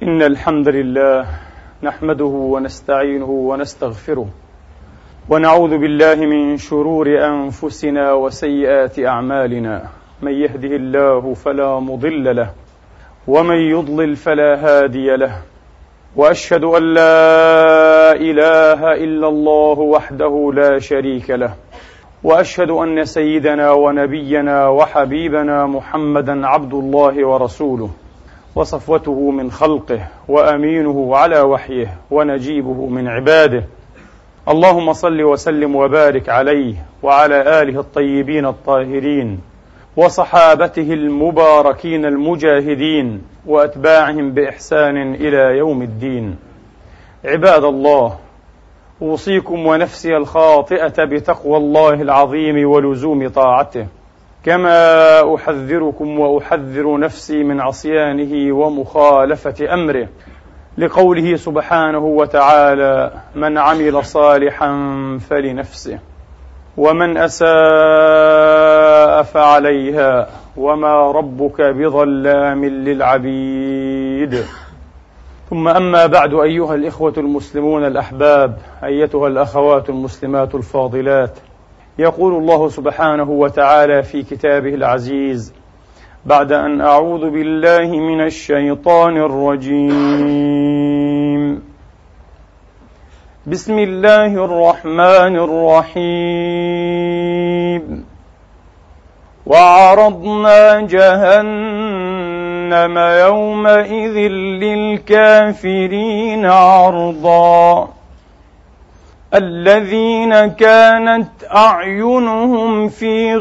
إن الحمد لله نحمده ونستعينه ونستغفره ونعوذ بالله من شرور أنفسنا وسيئات أعمالنا، من يهده الله فلا مضل له ومن يضلل فلا هادي له، وأشهد أن لا إله إلا الله وحده لا شريك له، وأشهد أن سيدنا ونبينا وحبيبنا محمدا عبد الله ورسوله وصفوته من خلقه وأمينه على وحيه ونجيبه من عباده. اللهم صل وسلم وبارك عليه وعلى آله الطيبين الطاهرين وصحابته المباركين المجاهدين وأتباعهم بإحسان إلى يوم الدين. عباد الله، أوصيكم ونفسي الخاطئة بتقوى الله العظيم ولزوم طاعته، كما أحذركم وأحذر نفسي من عصيانه ومخالفة أمره، لقوله سبحانه وتعالى: من عمل صالحا فلنفسه ومن أساء فعليها وما ربك بظلام للعبيد. ثم أما بعد، أيها الإخوة المسلمون الأحباب، أيتها الأخوات المسلمات الفاضلات، يقول الله سبحانه وتعالى في كتابه العزيز بعد أن أعوذ بالله من الشيطان الرجيم: بسم الله الرحمن الرحيم: وعرضنا جهنم يومئذ للكافرين عرضا الذين كانت أعينهم في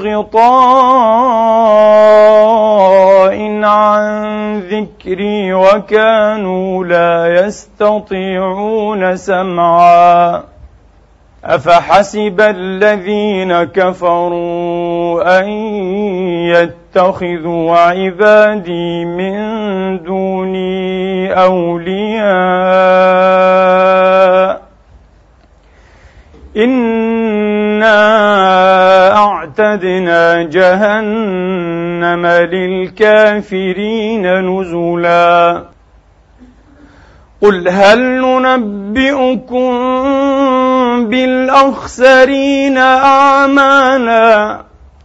غطاء عن ذكري وكانوا لا يستطيعون سمعا أفحسب الذين كفروا أن يتخذوا عبادي من دوني أولياء إنا أعتدنا جهنم للكافرين نزلا. قل هل ننبئكم بالأخسرين أعمالا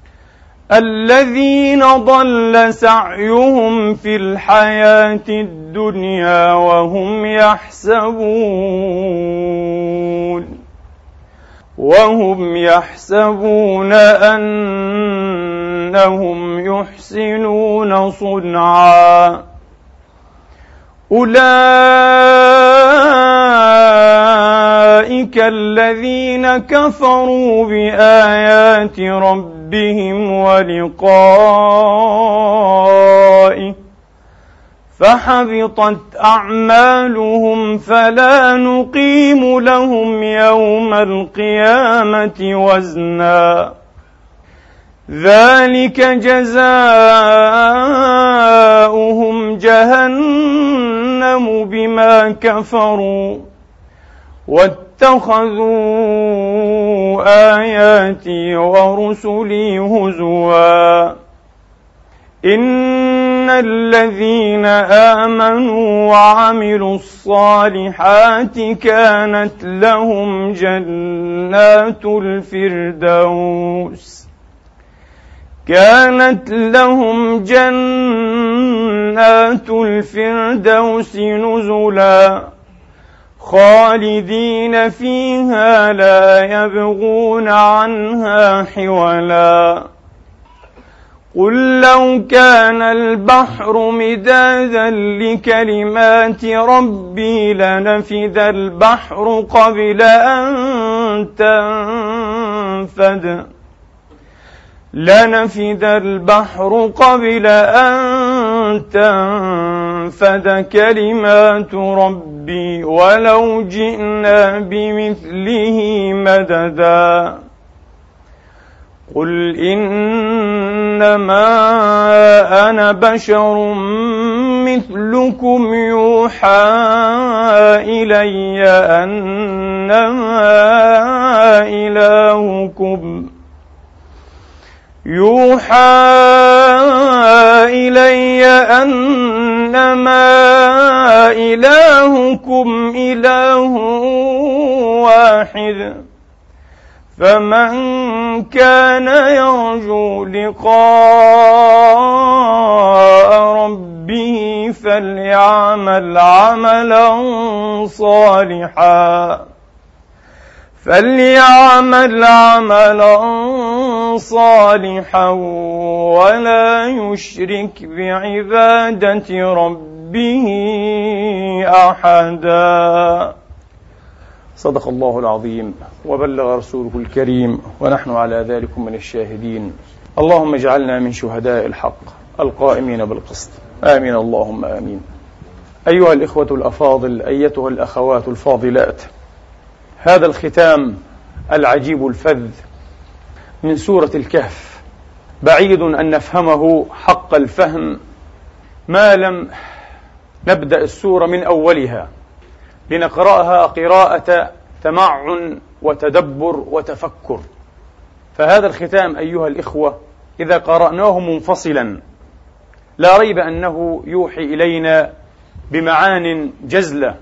الذين ضل سعيهم في الحياة الدنيا وهم يحسبون أنهم يحسنون صنعا أولئك الذين كفروا بآيات ربهم ولقائه فحبطت أعمالهم فلا نقيم لهم يوم القيامة وزنا ذلك جزاؤهم جهنم بما كفروا واتخذوا آياتي ورسلي هزوا إن الذين آمنوا وعملوا الصالحات كانت لهم جنات الفردوس نزلا خالدين فيها لا يبغون عنها حولا. قل لو كان البحر مدادا لكلمات ربي لنفد البحر قبل أن تنفد كلمات ربي ولو جئنا بمثله مددا. قل إنما أنا بشر مثلكم يوحى إلي أنما إلهكم يوحى إلي أنما إنما إلهكم إله واحد فمن كان يرجو لقاء ربه فليعمل عملا صالحا ولا يشرك بعبادة ربه أحدا. صدق الله العظيم وبلغ رسوله الكريم ونحن على ذلك من الشاهدين. اللهم اجعلنا من شهداء الحق القائمين بالقسط، آمين اللهم آمين. أيها الإخوة الأفاضل، أيتها الأخوات الفاضلات، هذا الختام العجيب الفذ من سورة الكهف بعيد أن نفهمه حق الفهم ما لم نبدأ السورة من أولها لنقرأها قراءة تمعن وتدبر وتفكر. فهذا الختام أيها الإخوة إذا قرأناه منفصلا لا ريب أنه يوحي إلينا بمعان جزلة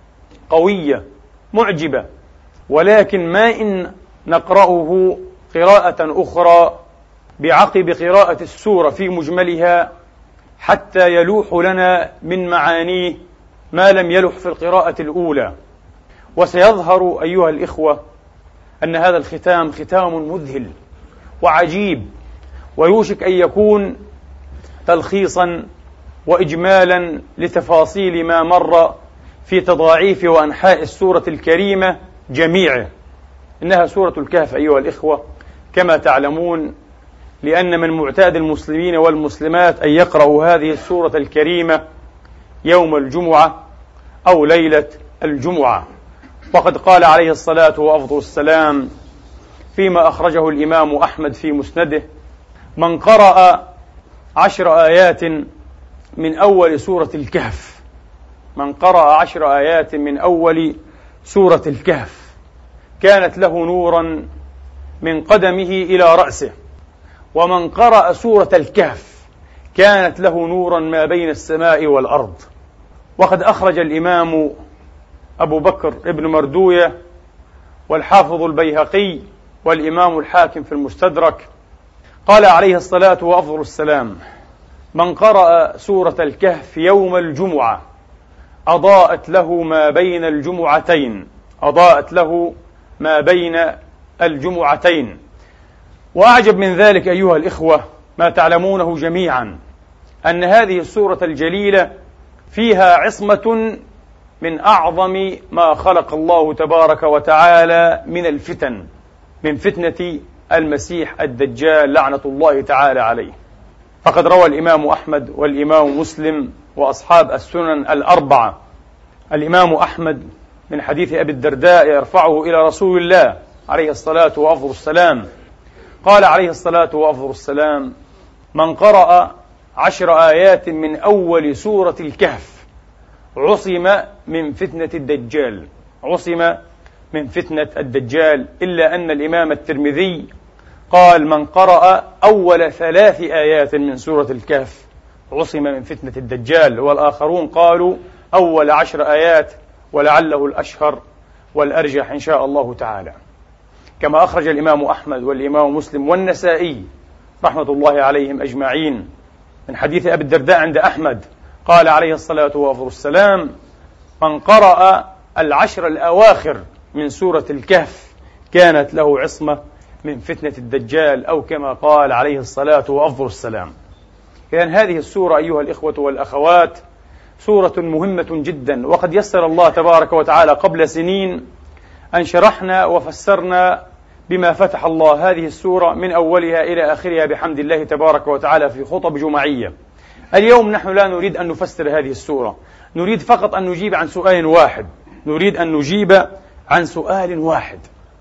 قوية معجبة، ولكن ما إن نقرأه قراءة أخرى بعقب قراءة السورة في مجملها حتى يلوح لنا من معانيه ما لم يلح في القراءة الأولى. وسيظهر أيها الإخوة أن هذا الختام ختام مذهل وعجيب، ويوشك أن يكون تلخيصا وإجمالا لتفاصيل ما مر في تضاعيف وأنحاء السورة الكريمة جميعه. إنها سورة الكهف أيها الإخوة كما تعلمون، لأن من معتاد المسلمين والمسلمات أن يقرأوا هذه السورة الكريمة يوم الجمعة أو ليلة الجمعة. وقد قال عليه الصلاة وأفضل السلام فيما أخرجه الإمام أحمد في مسنده: من قرأ 10 آيات من أول سورة الكهف، من قرأ 10 آيات من أول سورة الكهف كانت له نورا من قدمه إلى رأسه، ومن قرأ سورة الكهف كانت له نورا ما بين السماء والأرض. وقد أخرج الإمام أبو بكر ابن مردوية والحافظ البيهقي والإمام الحاكم في المستدرك قال عليه الصلاة وأفضل السلام: من قرأ سورة الكهف يوم الجمعة أضاءت له ما بين الجمعتين، أضاءت له ما بين الجمعتين. وأعجب من ذلك أيها الإخوة ما تعلمونه جميعا أن هذه السورة الجليلة فيها عصمة من أعظم ما خلق الله تبارك وتعالى من الفتن، من فتنة المسيح الدجال لعنة الله تعالى عليه. فقد روى الإمام أحمد والإمام مسلم وأصحاب السنن الأربعة، الإمام أحمد من حديث أبي الدرداء يرفعه إلى رسول الله عليه الصلاة وأفضل السلام قال عليه الصلاة وأفضل السلام: من قرأ 10 آيات من أول سورة الكهف عصم من فتنة الدجال، عصم من فتنة الدجال. إلا أن الإمام الترمذي قال: من قرأ أول 3 آيات من سورة الكهف عصم من فتنة الدجال، والآخرون قالوا أول 10 آيات، ولعله الأشهر والأرجح إن شاء الله تعالى. كما أخرج الإمام أحمد والإمام مسلم والنسائي رحمة الله عليهم أجمعين من حديث أبي الدرداء عند أحمد قال عليه الصلاة والسلام: من قرأ 10 الأواخر من سورة الكهف كانت له عصمة من فتنة الدجال، أو كما قال عليه الصلاة والسلام. إذن هذه السورة أيها الإخوة والأخوات سورة مهمة جدا، وقد يسر الله تبارك وتعالى قبل سنين أن شرحنا وفسرنا بما فتح الله هذه السورة من أولها إلى آخرها بحمد الله تبارك وتعالى في خطب جمعية. اليوم نحن لا نريد أن نفسر هذه السورة، نريد فقط أن نجيب عن سؤال واحد، نريد أن نجيب عن سؤال واحد: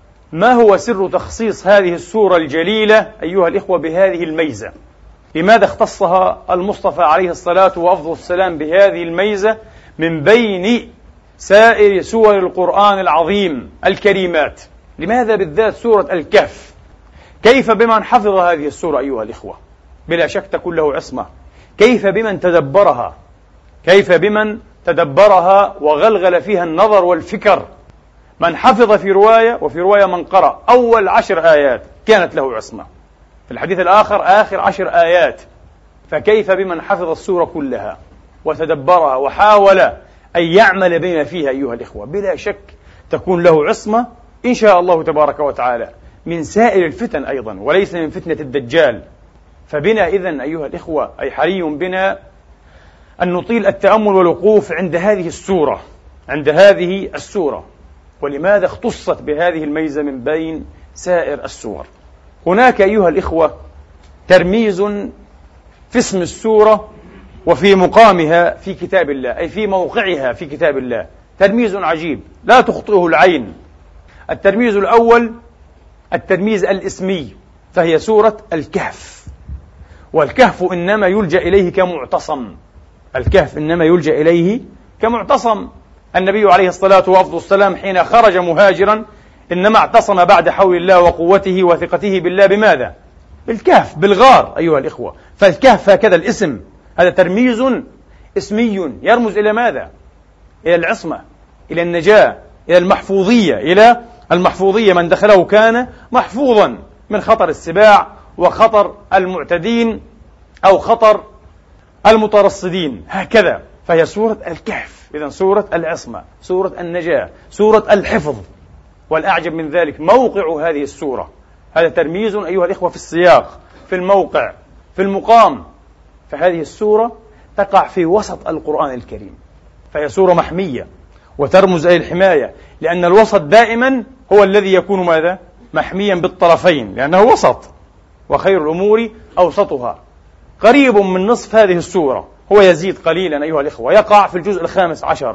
ما هو سر تخصيص هذه السورة الجليلة أيها الإخوة بهذه الميزة؟ لماذا اختصها المصطفى عليه الصلاة والسلام بهذه الميزة من بين سائر سور القرآن العظيم الكريمات؟ لماذا بالذات سورة الكهف؟ كيف بمن حفظ هذه السورة أيها الإخوة؟ بلا شك تكون له عصمة. كيف بمن تدبرها؟ كيف بمن تدبرها وغلغل فيها النظر والفكر. من حفظ في رواية، وفي رواية من قرأ أول 10 آيات كانت له عصمة، في الحديث الآخر آخر 10 آيات. فكيف بمن حفظ السورة كلها وتدبرها وحاول أن يعمل بما فيها أيها الإخوة؟ بلا شك تكون له عصمة إن شاء الله تبارك وتعالى من سائر الفتن أيضا، وليس من فتنة الدجال. فبنا إذن أيها الإخوة، أي حري بنا أن نطيل التأمل والوقوف عند هذه السورة، عند هذه السورة. ولماذا اختصت بهذه الميزة من بين سائر السور؟ هناك أيها الإخوة ترميز في اسم السورة وفي مقامها في كتاب الله، أي في موقعها في كتاب الله، ترميز عجيب لا تخطئه العين. الترميز الأول الترميز الاسمي، فهي سورة الكهف. والكهف إنما يلجأ إليه كمعتصم، الكهف إنما يلجأ إليه كمعتصم. النبي عليه الصلاة والسلام حين خرج مهاجرا إنما اعتصم بعد حول الله وقوته وثقته بالله بماذا؟ بالكهف، بالغار أيها الإخوة. فالكهف هكذا الاسم، هذا ترميز اسمي يرمز إلى ماذا؟ إلى العصمة، إلى النجاة، إلى المحفوظية، إلى المحفوظية. من دخله كان محفوظا من خطر السباع وخطر المعتدين أو خطر المترصدين، هكذا. فهي سورة الكهف، إذن سورة العصمة، سورة النجاة، سورة الحفظ. والأعجب من ذلك موقع هذه السورة، هذا ترميز أيها الإخوة في السياق، في الموقع، في المقام. فهذه السورة تقع في وسط القرآن الكريم، فهي سورة محمية وترمز إلى الحماية، لأن الوسط دائما هو الذي يكون ماذا؟ محميا بالطرفين، لأنه وسط، وخير الأمور أوسطها. قريب من نصف هذه السورة، هو يزيد قليلا أيها الإخوة، يقع في الجزء 15،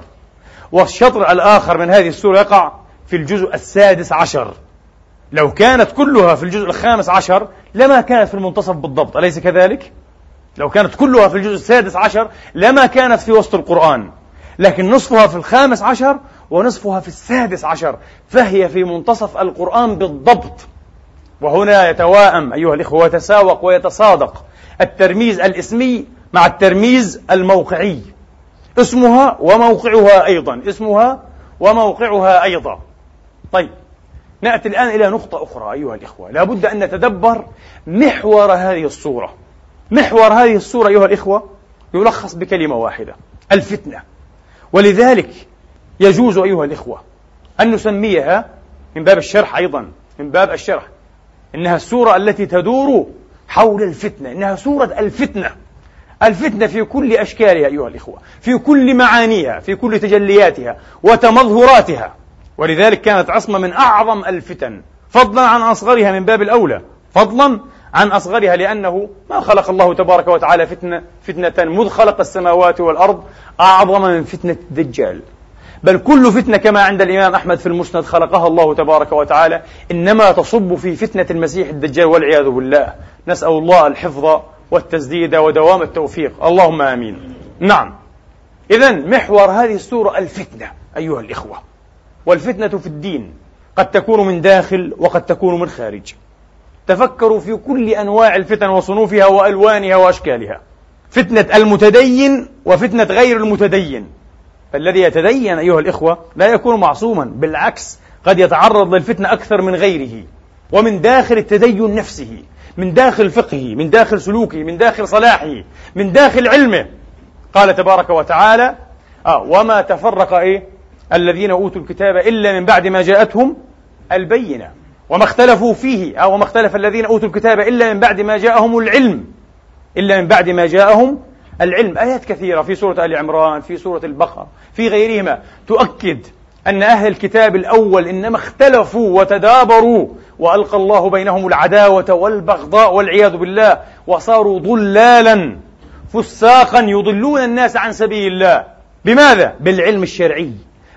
والشطر الآخر من هذه السورة يقع في الجزء 16. لو كانت كلها في الجزء 15 لما كانت في المنتصف بالضبط، أليس كذلك؟ لو كانت كلها في الجزء 16 لما كانت في وسط القرآن، لكن نصفها في 15 ونصفها في 16، فهي في منتصف القرآن بالضبط. وهنا يتواءم أيها الإخوة ويتساوق ويتصادق الترميز الاسمي مع الترميز الموقعي، اسمها وموقعها أيضا، اسمها وموقعها أيضا. طيب، نأتي الآن إلى نقطة أخرى أيها الإخوة، لا بد أن نتدبر محور هذه الصورة. محور هذه الصورة أيها الإخوة يلخص بكلمة واحدة: الفتنة. ولذلك يجوز أيها الإخوة أن نسميها من باب الشرح أيضا، من باب الشرح، إنها السورة التي تدور حول الفتنة، إنها سورة الفتنة. الفتنة في كل أشكالها أيها الإخوة، في كل معانيها، في كل تجلياتها وتمظهراتها. ولذلك كانت عصمة من أعظم الفتن، فضلا عن أصغرها من باب الأولى، فضلا عن أصغرها، لأنه ما خلق الله تبارك وتعالى فتنة مذ خلق السماوات والأرض أعظم من فتنة الدجال. بل كل فتنة كما عند الإمام أحمد في المسند خلقها الله تبارك وتعالى إنما تصب في فتنة المسيح الدجال والعياذ بالله. نسأل الله الحفظ والتسديد ودوام التوفيق، اللهم آمين. نعم، إذن محور هذه السورة الفتنة أيها الإخوة. والفتنة في الدين قد تكون من داخل وقد تكون من خارج. تفكروا في كل أنواع الفتن وصنوفها وألوانها وأشكالها، فتنة المتدين وفتنة غير المتدين. فالذي يتدين أيها الإخوة لا يكون معصوما، بالعكس قد يتعرض للفتنة أكثر من غيره، ومن داخل التدين نفسه، من داخل فقهه، من داخل سلوكه، من داخل صلاحه، من داخل علمه. قال تبارك وتعالى: وما تفرق الذين أوتوا الكتاب إلا من بعد ما جاءتهم البينة وما اختلفوا فيه، وما اختلف الذين أوتوا الكتاب إلا من بعد ما جاءهم العلم، إلا من بعد ما جاءهم العلم. آيات كثيرة في سورة آل عمران، في سورة البقرة، في غيرهما تؤكد أن أهل الكتاب الأول إنما اختلفوا وتدابروا، وألقى الله بينهم العداوة والبغضاء والعياذ بالله، وصاروا ضلالا فساقا يضلون الناس عن سبيل الله. بماذا؟ بالعلم الشرعي.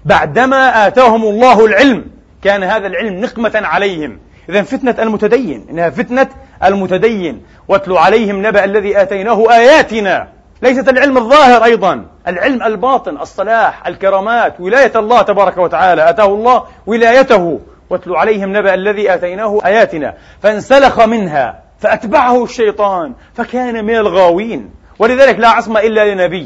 بعدما آتاهم الله العلم كان هذا العلم نقمة عليهم. إذن فتنة المتدين إنها فتنة المتدين. واتل عليهم نبأ الذي آتيناه آياتنا، ليست العلم الظاهر، أيضا العلم الباطن، الصلاح، الكرامات، ولاية الله تبارك وتعالى، آتاه الله ولايته. واتل عليهم نبأ الذي آتيناه آياتنا فانسلخ منها فأتبعه الشيطان فكان من الغاوين. ولذلك لا عصمة إلا لنبي،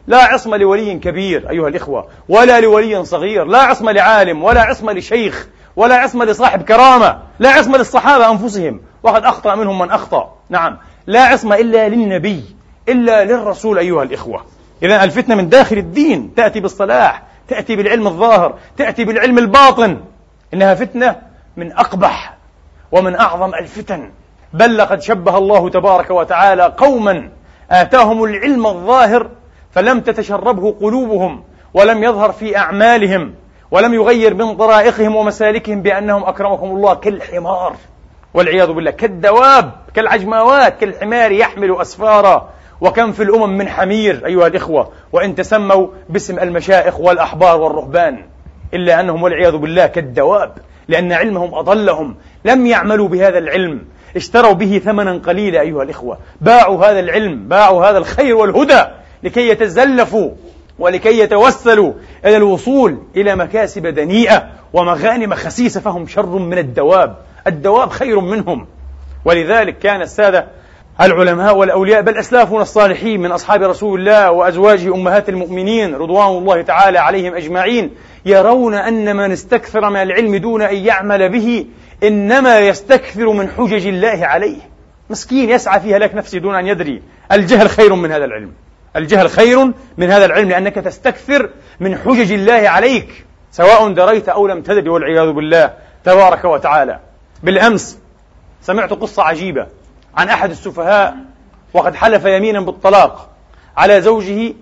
لا عصمة لولي كبير أيها الإخوة ولا لولي صغير، لا عصمة لعالم ولا عصمة لشيخ ولا عصمة لصاحب كرامة، لا عصمة للصحابة أنفسهم وقد أخطأ منهم من أخطأ، نعم، لا عصمة إلا للنبي، إلا للرسول أيها الإخوة. إذن الفتنة من داخل الدين، تأتي بالصلاح، تأتي بالعلم الظاهر، تأتي بالعلم الباطن. إنها فتنة من أقبح ومن أعظم الفتن. بل لقد شبه الله تبارك وتعالى قوما آتاهم العلم الظاهر فلم تتشربه قلوبهم ولم يظهر في أعمالهم ولم يغير من طرائقهم ومسالكهم بأنهم أكرمكم الله كالحمار والعياذ بالله، كالدواب، كالعجماوات، كالحمار يحمل أسفارا. وكم في الأمم من حمير أيها الإخوة وإن تسموا باسم المشائخ والأحبار والرهبان، إلا أنهم والعياذ بالله كالدواب، لأن علمهم أضلهم، لم يعملوا بهذا العلم، اشتروا به ثمنا قليلا أيها الإخوة، باعوا هذا العلم، باعوا هذا الخير والهدى لكي يتزلفوا ولكي يتوسلوا إلى الوصول إلى مكاسب دنيئة ومغانم خسيسة، فهم شر من الدواب، الدواب خير منهم. ولذلك كان السادة العلماء والأولياء بل أسلافنا الصالحين من أصحاب رسول الله وأزواجه أمهات المؤمنين رضوان الله تعالى عليهم أجمعين يرون أن من استكثر من العلم دون أن يعمل به إنما يستكثر من حجج الله عليه. مسكين يسعى في هلاك نفسه دون أن يدري. الجهل خير من هذا العلم، الجهل خير من هذا العلم، لأنك تستكثر من حجج الله عليك سواء دريت أو لم تدري والعياذ بالله تبارك وتعالى. بالأمس سمعت قصة عجيبة عن أحد السفهاء وقد حلف يمينا بالطلاق على زوجه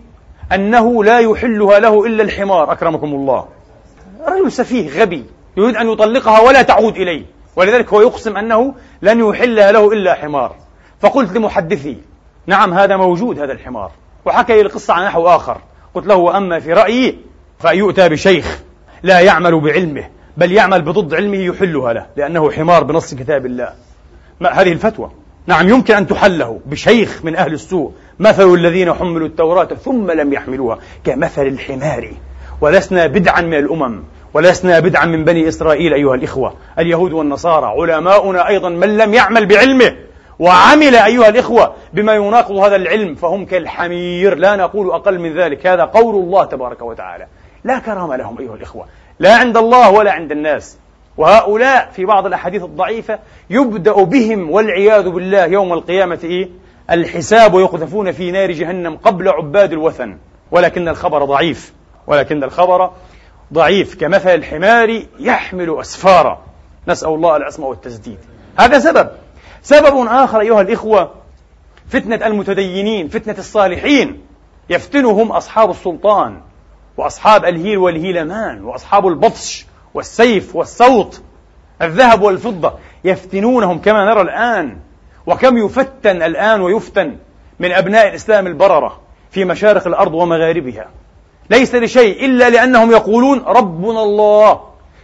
أنه لا يحلها له إلا الحمار أكرمكم الله. رجل سفيه غبي يريد أن يطلقها ولا تعود إليه، ولذلك هو يقسم أنه لن يحلها له إلا حمار. فقلت لمحدثي نعم هذا موجود هذا الحمار، وحكى لي القصة عن نحو آخر. قلت له وأما في رأيي فيؤتى بشيخ لا يعمل بعلمه بل يعمل بضد علمه يحلها له لأنه حمار بنص كتاب الله. هذه الفتوى نعم يمكن أن تحله بشيخ من أهل السوء. مثل الذين حملوا التوراة ثم لم يحملوها كمثل الحمار. ولسنا بدعا من الأمم ولسنا بدعا من بني إسرائيل أيها الإخوة، اليهود والنصارى. علماؤنا أيضا من لم يعمل بعلمه وعمل أيها الإخوة بما يناقض هذا العلم فهم كالحمير، لا نقول أقل من ذلك. هذا قول الله تبارك وتعالى، لا كرامة لهم أيها الإخوة، لا عند الله ولا عند الناس. وهؤلاء في بعض الأحاديث الضعيفة يبدأ بهم والعياذ بالله يوم القيامة الحساب ويقذفون في نار جهنم قبل عباد الوثن. ولكن الخبر ضعيف، ولكن الخبر ضعيف كمثل الحمار يحمل أسفارا، نسأل الله العصمة والتسديد. هذا سبب آخر أيها الإخوة، فتنة المتدينين، فتنة الصالحين، يفتنهم أصحاب السلطان وأصحاب الهيل والهيلمان وأصحاب البطش والسيف والصوت، الذهب والفضة، يفتنونهم كما نرى الآن. وكم يفتن الآن ويفتن من أبناء الإسلام البررة في مشارق الأرض ومغاربها، ليس لشيء إلا لأنهم يقولون ربنا الله.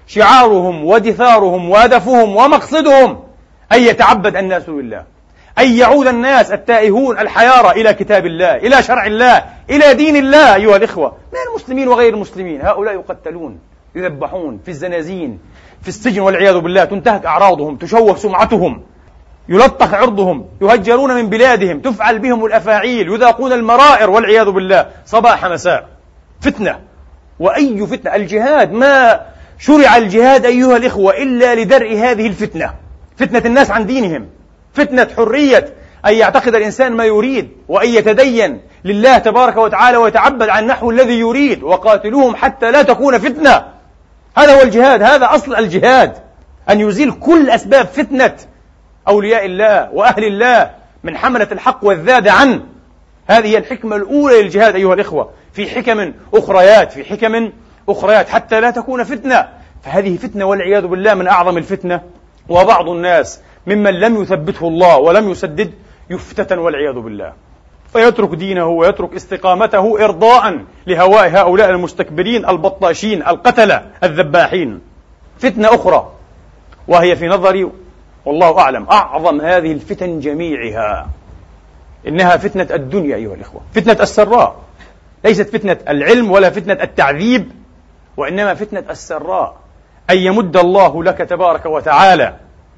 شعارهم ودثارهم وهدفهم ومقصدهم أن يتعبد الناس لله، أن يعود الناس التائهون الحيارى إلى كتاب الله، إلى شرع الله، إلى دين الله أيها الإخوة، من المسلمين وغير المسلمين. هؤلاء يقتلون، يذبحون في الزنازين، في السجن والعياذ بالله، تنتهك أعراضهم، تشوه سمعتهم، يلطخ عرضهم، يهجرون من بلادهم، تفعل بهم الأفاعيل، يذاقون المرائر والعياذ بالله صباح مساء. فتنة، وأي فتنة. الجهاد، ما شرع الجهاد أيها الإخوة إلا لدرء هذه الفتنة، فتنة الناس عن دينهم، فتنة حرية أن يعتقد الإنسان ما يريد وأن يتدين لله تبارك وتعالى ويتعبد عن النحو الذي يريد. وقاتلوهم حتى لا تكون فتنة، هذا هو الجهاد، هذا أصل الجهاد، أن يزيل كل أسباب فتنة أولياء الله وأهل الله من حملة الحق والذاد عنه. هذه هي الحكمة الأولى للجهاد أيها الإخوة، في حكم أخريات، في حكم أخريات حتى لا تكون فتنة. فهذه فتنة والعياذ بالله من أعظم الفتنة. وبعض الناس ممن لم يثبته الله ولم يسدد يفتتن والعياذ بالله، فيترك دينه ويترك استقامته إرضاء لهواء هؤلاء المستكبرين البطاشين القتلة الذباحين. فتنة أخرى وهي في نظري والله أعلم أعظم هذه الفتن جميعها، إنها فتنة الدنيا أيها الإخوة، فتنة السراء، ليست فتنة العلم ولا فتنة التعذيب، وإنما فتنة السراء، أن يمد الله لك تبارك وتعالى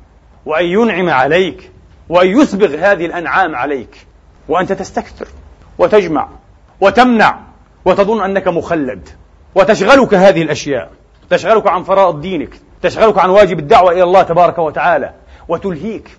وأن ينعم عليك وأن يسبغ هذه الأنعام عليك وأنت تستكثر وتجمع وتمنع وتظن أنك مخلد، وتشغلك هذه الأشياء، تشغلك عن فرائض دينك، تشغلك عن واجب الدعوة إلى الله تبارك وتعالى، وتلهيك،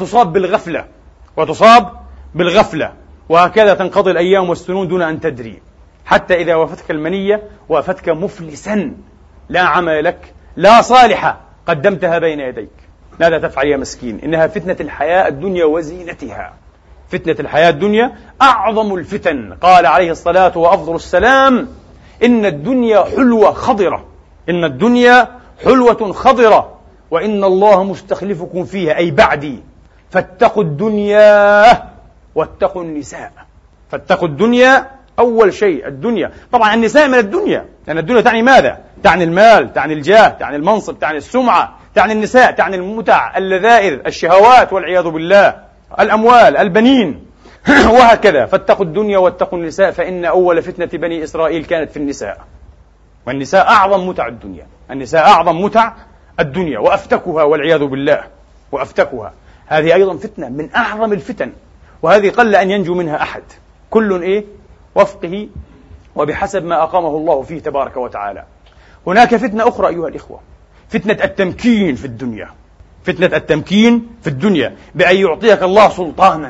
وتصاب بالغفلة، وهكذا تنقضي الأيام والسنون دون أن تدري، حتى إذا وفتك المنية وفتك مفلسا، لا عمل لك، لا صالحة قدمتها بين يديك. ماذا تفعل يا مسكين؟ إنها فتنة الحياة الدنيا وزينتها. فتنة الحياة الدنيا أعظم الفتن. قال عليه الصلاة وأفضل السلام: إن الدنيا حلوة خضرة، إن الدنيا حلوة خضرة، وإن الله مستخلفكم فيها، أي بعدي، فاتقوا الدنيا واتقوا النساء. فاتقوا الدنيا، أول شيء الدنيا. طبعا النساء من الدنيا، لأن الدنيا تعني ماذا؟ تعني المال، تعني الجاه، تعني المنصب، تعني السمعة، تعني النساء، تعني المتع، اللذائذ، الشهوات والعياذ بالله، الأموال، البنين وهكذا. فاتقوا الدنيا واتقوا النساء، فإن أول فتنة بني إسرائيل كانت في النساء، والنساء أعظم متع الدنيا، النساء أعظم متع الدنيا، وأفتكها والعياذ بالله، وأفتكها. هذه أيضا فتنة من أعظم الفتن، وهذه قل أن ينجو منها أحد، كل وفقه وبحسب ما أقامه الله فيه تبارك وتعالى. هناك فتنة أخرى أيها الإخوة، فتنة التمكين في الدنيا. فتنة التمكين في الدنيا بأن يعطيك الله سلطانا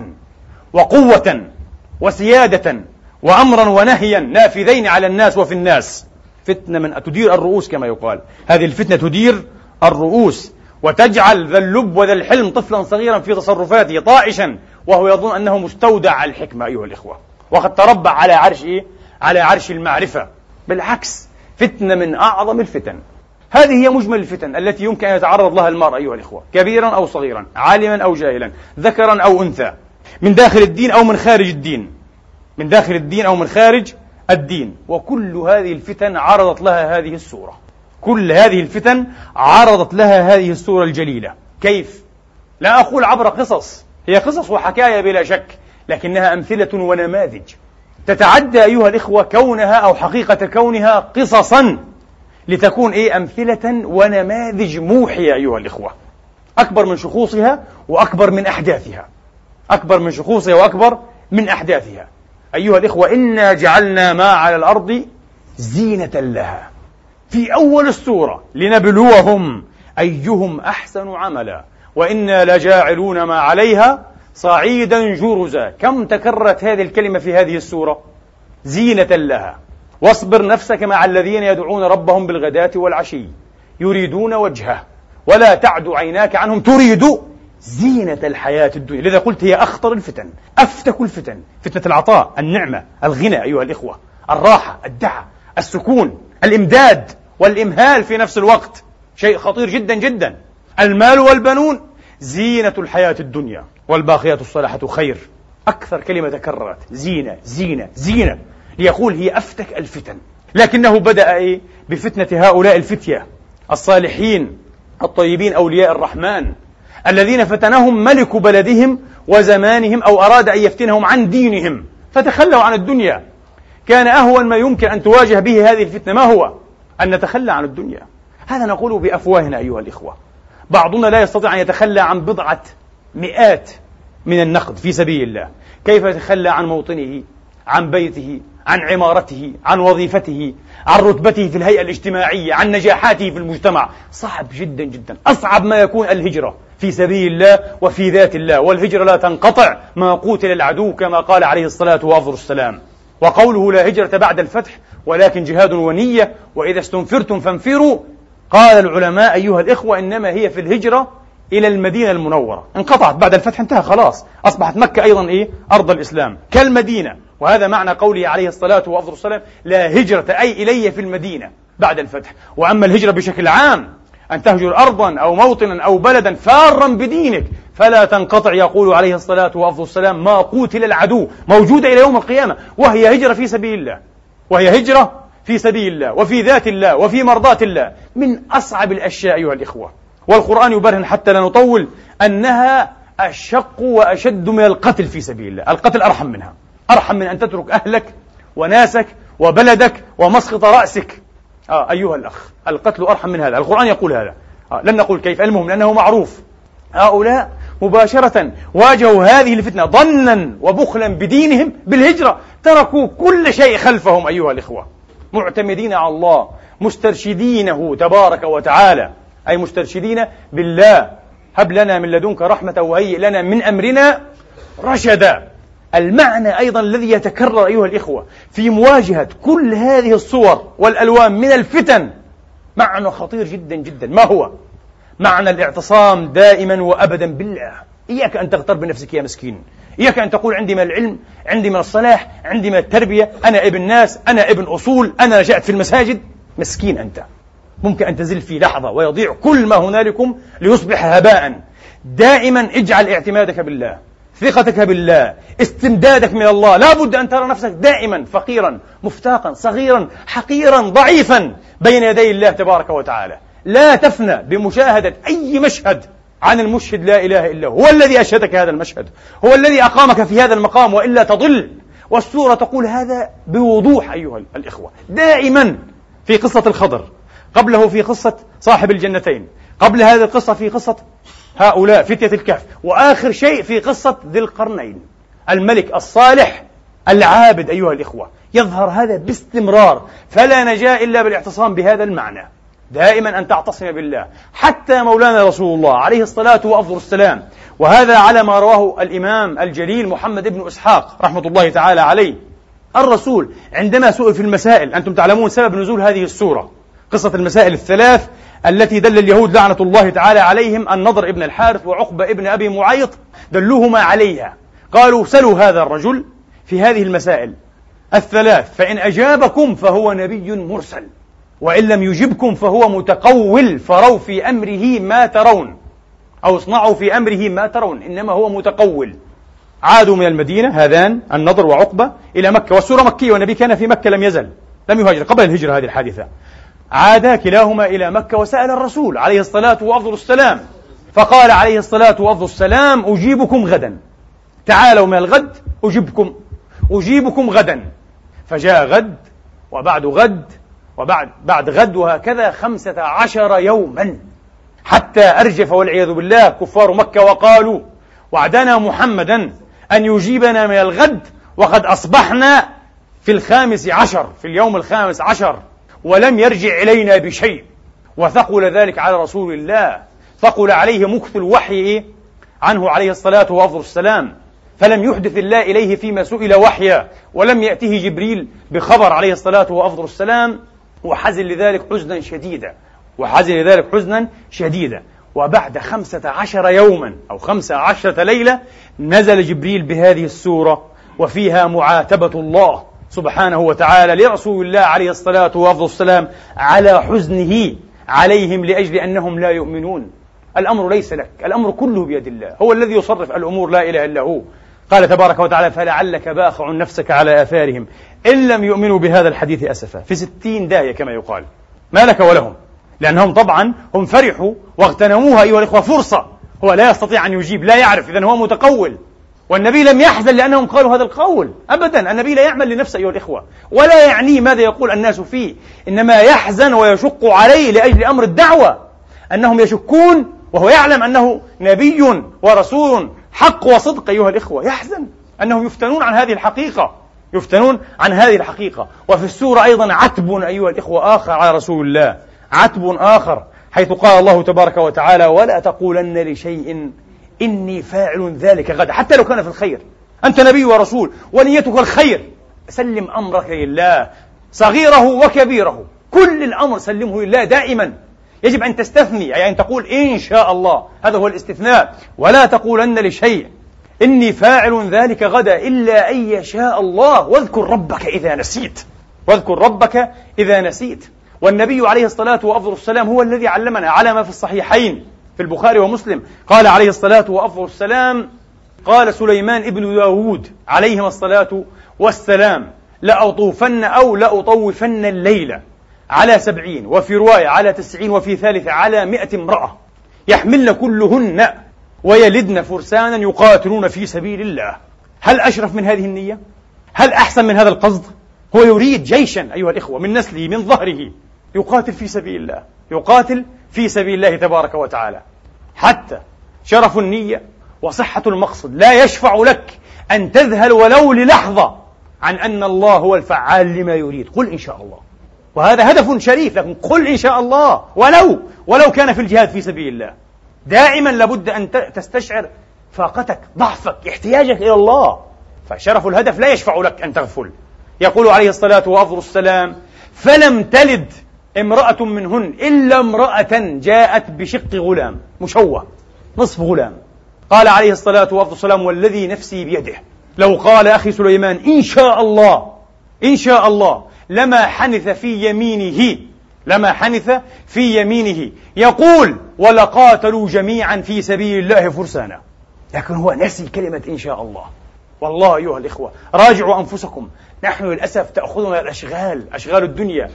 وقوة وسيادة وأمرا ونهيا نافذين على الناس وفي الناس. فتنة من تدير الرؤوس كما يقال. هذه الفتنة تدير الرؤوس، وتجعل ذا اللب وذا الحلم طفلا صغيرا في تصرفاته طائشا، وهو يظن أنه مستودع الحكمة أيها الإخوة، وقد تربع على عرش على عرش المعرفة. بالعكس، فتنة من أعظم الفتن. هذه هي مجمل الفتن التي يمكن أن يتعرض لها المرء أيها الإخوة، كبيرا أو صغيرا، عالما أو جاهلا، ذكرا أو أنثى، من داخل الدين أو من خارج الدين، من داخل الدين أو من خارج الدين. وكل هذه الفتن عرضت لها هذه السورة، كل هذه الفتن عرضت لها هذه السورة الجليلة. كيف؟ لا أقول عبر قصص، هي قصص وحكاية بلا شك، لكنها أمثلة ونماذج تتعدى أيها الإخوة كونها أو حقيقة كونها قصصا لتكون أمثلة ونماذج موحية أيها الإخوة، أكبر من شخوصها وأكبر من أحداثها، أكبر من شخوصها وأكبر من أحداثها. أيها الإخوة، إنا جعلنا ما على الأرض زينة لها في أول السورة لنبلوهم أيهم أحسن عملا وإنا لجاعلون ما عليها صعيدا جرزا. كم تكررت هذه الكلمة في هذه السورة؟ زينة لها. واصبر نفسك مع الذين يدعون ربهم بالغداة والعشي يريدون وجهه ولا تعد عيناك عنهم تريد زينة الحياة الدنيا. لذا قلت هي أخطر الفتن، أفتك الفتن، فتنة العطاء، النعمة، الغنى أيها الإخوة، الراحة، الدعة، السكون، الإمداد والإمهال في نفس الوقت، شيء خطير جدا جدا. المال والبنون زينة الحياة الدنيا والباقيات الصالحات خير. أكثر كلمة تكررت زينة زينة زينة، ليقول هي أفتك الفتن. لكنه بدأ بفتنة هؤلاء الفتية الصالحين الطيبين أولياء الرحمن الذين فتنهم ملك بلدهم وزمانهم، أو أراد أن يفتنهم عن دينهم فتخلوا عن الدنيا. كان أهون ما يمكن أن تواجه به هذه الفتنة ما هو؟ أن نتخلى عن الدنيا. هذا نقوله بأفواهنا أيها الإخوة. بعضنا لا يستطيع أن يتخلى عن بضعة مئات من النقد في سبيل الله. كيف يتخلى عن موطنه، عن بيته، عن عمارته، عن وظيفته، عن رتبته في الهيئة الاجتماعية، عن نجاحاته في المجتمع؟ صعب جدا جدا. أصعب ما يكون الهجرة في سبيل الله وفي ذات الله، والهجرة لا تنقطع ما قوتل العدو كما قال عليه الصلاة والسلام. وقوله لا هجرة بعد الفتح ولكن جهاد ونية وإذا استنفرتم فانفروا. قال العلماء أيها الإخوة إنما هي في الهجرة إلى المدينة المنورة، انقطعت بعد الفتح، انتهى خلاص، أصبحت مكة أيضا أرض الإسلام كالمدينة. وهذا معنى قوله عليه الصلاة والسلام لا هجرة أي إلي في المدينة بعد الفتح. وأما الهجرة بشكل عام أن تهجر أرضا أو موطنا أو بلدا فارا بدينك فلا تنقطع، يقول عليه الصلاة والسلام ما قوتل العدو، موجودة إلى يوم القيامة، وهي هجرة في سبيل الله، وهي هجرة في سبيل الله وفي ذات الله وفي مرضاة الله، من أصعب الأشياء أيها الإخوة. والقرآن يبرهن حتى لا نطول أنها أشق وأشد من القتل في سبيل الله. القتل أرحم منها، أرحم من أن تترك أهلك وناسك وبلدك ومسقط رأسك. أيها الأخ، القتل أرحم من هذا. القرآن يقول هذا، لن نقول كيف، المهم لأنه معروف. هؤلاء مباشرة واجهوا هذه الفتنة ظنا وبخلا بدينهم بالهجرة، تركوا كل شيء خلفهم أيها الإخوة، معتمدين على الله، مسترشدينه تبارك وتعالى، أي مسترشدين بالله. هب لنا من لدنك رحمة وهيئ لنا من أمرنا رشدا. المعنى أيضا الذي يتكرر أيها الإخوة في مواجهة كل هذه الصور والألوان من الفتن معنى خطير جدا جدا. ما هو؟ معنى الاعتصام دائما وأبدا بالله. إياك أن تغتر بنفسك يا مسكين، إياك أن تقول عندي من العلم، عندي من الصلاح، عندي من التربية، أنا ابن ناس، أنا ابن أصول، أنا نشأت في المساجد. مسكين أنت، ممكن أن تزل في لحظة ويضيع كل ما هنالكم ليصبح هباء. دائما اجعل اعتمادك بالله، ثقتك بالله، استمدادك من الله. لا بد أن ترى نفسك دائما فقيرا مفتاقا صغيرا حقيرا ضعيفا بين يدي الله تبارك وتعالى. لا تفنى بمشاهدة أي مشهد عن المشهد لا إله إلا هو الذي أشهدك هذا المشهد، هو الذي أقامك في هذا المقام، وإلا تضل. والسورة تقول هذا بوضوح أيها الإخوة. دائما في قصة الخضر، قبله في قصة صاحب الجنتين، قبل هذه القصة في قصة هؤلاء فتية الكهف، وآخر شيء في قصة ذي القرنين الملك الصالح العابد أيها الإخوة. يظهر هذا باستمرار، فلا نجاة إلا بالاعتصام بهذا المعنى. دائما أن تعتصم بالله. حتى مولانا رسول الله عليه الصلاة وأفضل السلام، وهذا على ما رواه الإمام الجليل محمد بن إسحاق رحمة الله تعالى عليه، الرسول عندما سئل في المسائل، أنتم تعلمون سبب نزول هذه السورة، قصة المسائل الثلاث التي دل اليهود لعنة الله تعالى عليهم، النضر ابن الحارث وعقبة ابن أبي معيط، دلوهما عليها. قالوا سلوا هذا الرجل في هذه المسائل الثلاث، فإن أجابكم فهو نبي مرسل، وإن لم يجبكم فهو متقول، فروا في أمره ما ترون، أو اصنعوا في أمره ما ترون، إنما هو متقول. عادوا من المدينة هذان النضر وعقبة إلى مكة، والسورة مكية والنبي كان في مكة، لم يزل، لم يهاجر قبل الهجرة هذه الحادثة. عادا كلاهما إلى مكة وسأل الرسول عليه الصلاة وأفضل السلام، فقال عليه الصلاة وأفضل السلام أجيبكم غدا، تعالوا من الغد أجيبكم غدا. فجاء غد وبعد غد وبعد غد، وهكذا 15 يوما، حتى أرجف والعياذ بالله كفار مكة وقالوا وعدنا محمدا أن يجيبنا من الغد، وقد أصبحنا في 15 في اليوم 15 ولم يرجع إلينا بشيء. وثقل ذلك على رسول الله، ثقل عليه مكث الوحي عنه عليه الصلاة وأفضل السلام، فلم يحدث الله إليه فيما سئل وحيا، ولم يأته جبريل بخبر عليه الصلاة وأفضل السلام، وحزن لذلك حزنا شديدا. وبعد 15 يوما أو 15 ليلة نزل جبريل بهذه السورة، وفيها معاتبة الله سبحانه وتعالى لرسول الله عليه الصلاة وأفضل السلام على حزنه عليهم لأجل أنهم لا يؤمنون. الأمر ليس لك، الأمر كله بيد الله، هو الذي يصرف الأمور، لا إله إلا هو. قال تبارك وتعالى فلعلك باخع نفسك على آثارهم إن لم يؤمنوا بهذا الحديث أسفا. في 60 داية كما يقال، ما لك ولهم، لأنهم طبعا هم فرحوا واغتنموها أيها الإخوة فرصة. هو لا يستطيع أن يجيب، لا يعرف، إذن هو متقول. والنبي لم يحزن لأنهم قالوا هذا القول أبدا. النبي لا يعمل لنفسه أيها الإخوة، ولا يعنيه ماذا يقول الناس فيه، إنما يحزن ويشق عليه لأجل أمر الدعوة، أنهم يشكون وهو يعلم أنه نبي ورسول حق وصدق أيها الإخوة. يحزن أنهم يفتنون عن هذه الحقيقة. وفي السورة أيضا عتب أيها الإخوة آخر على رسول الله، عتب آخر، حيث قال الله تبارك وتعالى ولا تقولن لشيء إني فاعل ذلك غدا، حتى لو كان في الخير، أنت نبي ورسول ونيتك الخير، سلم أمرك لله، صغيره وكبيره، كل الأمر سلمه لله دائما. يجب أن تستثني، أي أن تقول إن شاء الله، هذا هو الاستثناء. ولا تقولن لشيء إني فاعل ذلك غدا إلا أن يشاء الله، واذكر ربك إذا نسيت. والنبي عليه الصلاة وأفضل السلام هو الذي علمنا على ما في الصحيحين في البخاري ومسلم، قال عليه الصلاة وأفضل السلام قال سليمان ابن داود عليهما الصلاة والسلام لأطوفن أو لأطوفن الليلة على 70، وفي رواية على 90، وفي ثالثة على 100 امرأة، يحملن كلهن ويلدن فرسانا يقاتلون في سبيل الله. هل أشرف من هذه النية؟ هل أحسن من هذا القصد؟ هو يريد جيشا أيها الإخوة من نسله من ظهره يقاتل في سبيل الله تبارك وتعالى. حتى شرف النية وصحة المقصد لا يشفع لك أن تذهل ولو للحظة عن أن الله هو الفعال لما يريد. قل إن شاء الله، وهذا هدف شريف، لكن قل إن شاء الله ولو كان في الجهاد في سبيل الله. دائما لابد أن تستشعر فاقتك، ضعفك، احتياجك إلى الله، فشرف الهدف لا يشفع لك أن تغفل. يقول عليه الصلاة والسلام: فلم تلد امرأة منهن إلا امرأة جاءت بشق غلام مشوه، نصف غلام. قال عليه الصلاة والسلام: والذي نفسي بيده لو قال أخي سليمان إن شاء الله إن شاء الله لما حنث في يمينه يقول ولقاتلوا جميعا في سبيل الله فرسانا. لكن هو نسي كلمة إن شاء الله. والله أيها الإخوة راجعوا أنفسكم، نحن للأسف تأخذنا أشغال الدنيا،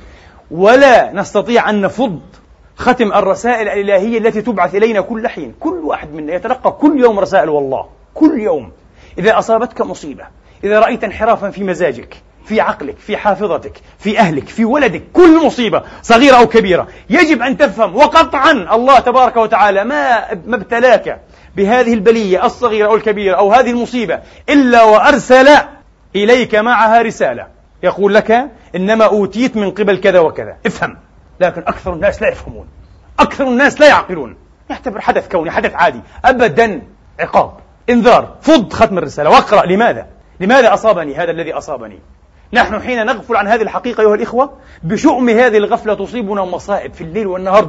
ولا نستطيع أن نفض ختم الرسائل الإلهية التي تبعث إلينا كل حين. كل واحد منا يتلقى كل يوم رسائل، والله كل يوم. إذا أصابتك مصيبة، إذا رأيت انحرافا في مزاجك، في عقلك، في حافظتك، في أهلك، في ولدك، كل مصيبة صغيرة أو كبيرة، يجب أن تفهم وقطعا الله تبارك وتعالى ما ابتلاك بهذه البلية الصغيرة أو الكبيرة أو هذه المصيبة إلا وأرسل إليك معها رسالة يقول لك إنما أوتيت من قبل كذا وكذا، افهم. لكن أكثر الناس لا يفهمون، أكثر الناس لا يعقلون، يعتبر حدث كوني، حدث عادي. أبدا، عقاب، انذار، فض ختم الرسالة واقرأ. لماذا أصابني هذا الذي أصابني؟ نحن حين نغفل عن هذه الحقيقة أيها الإخوة، بشؤم هذه الغفلة تصيبنا مصائب في الليل والنهار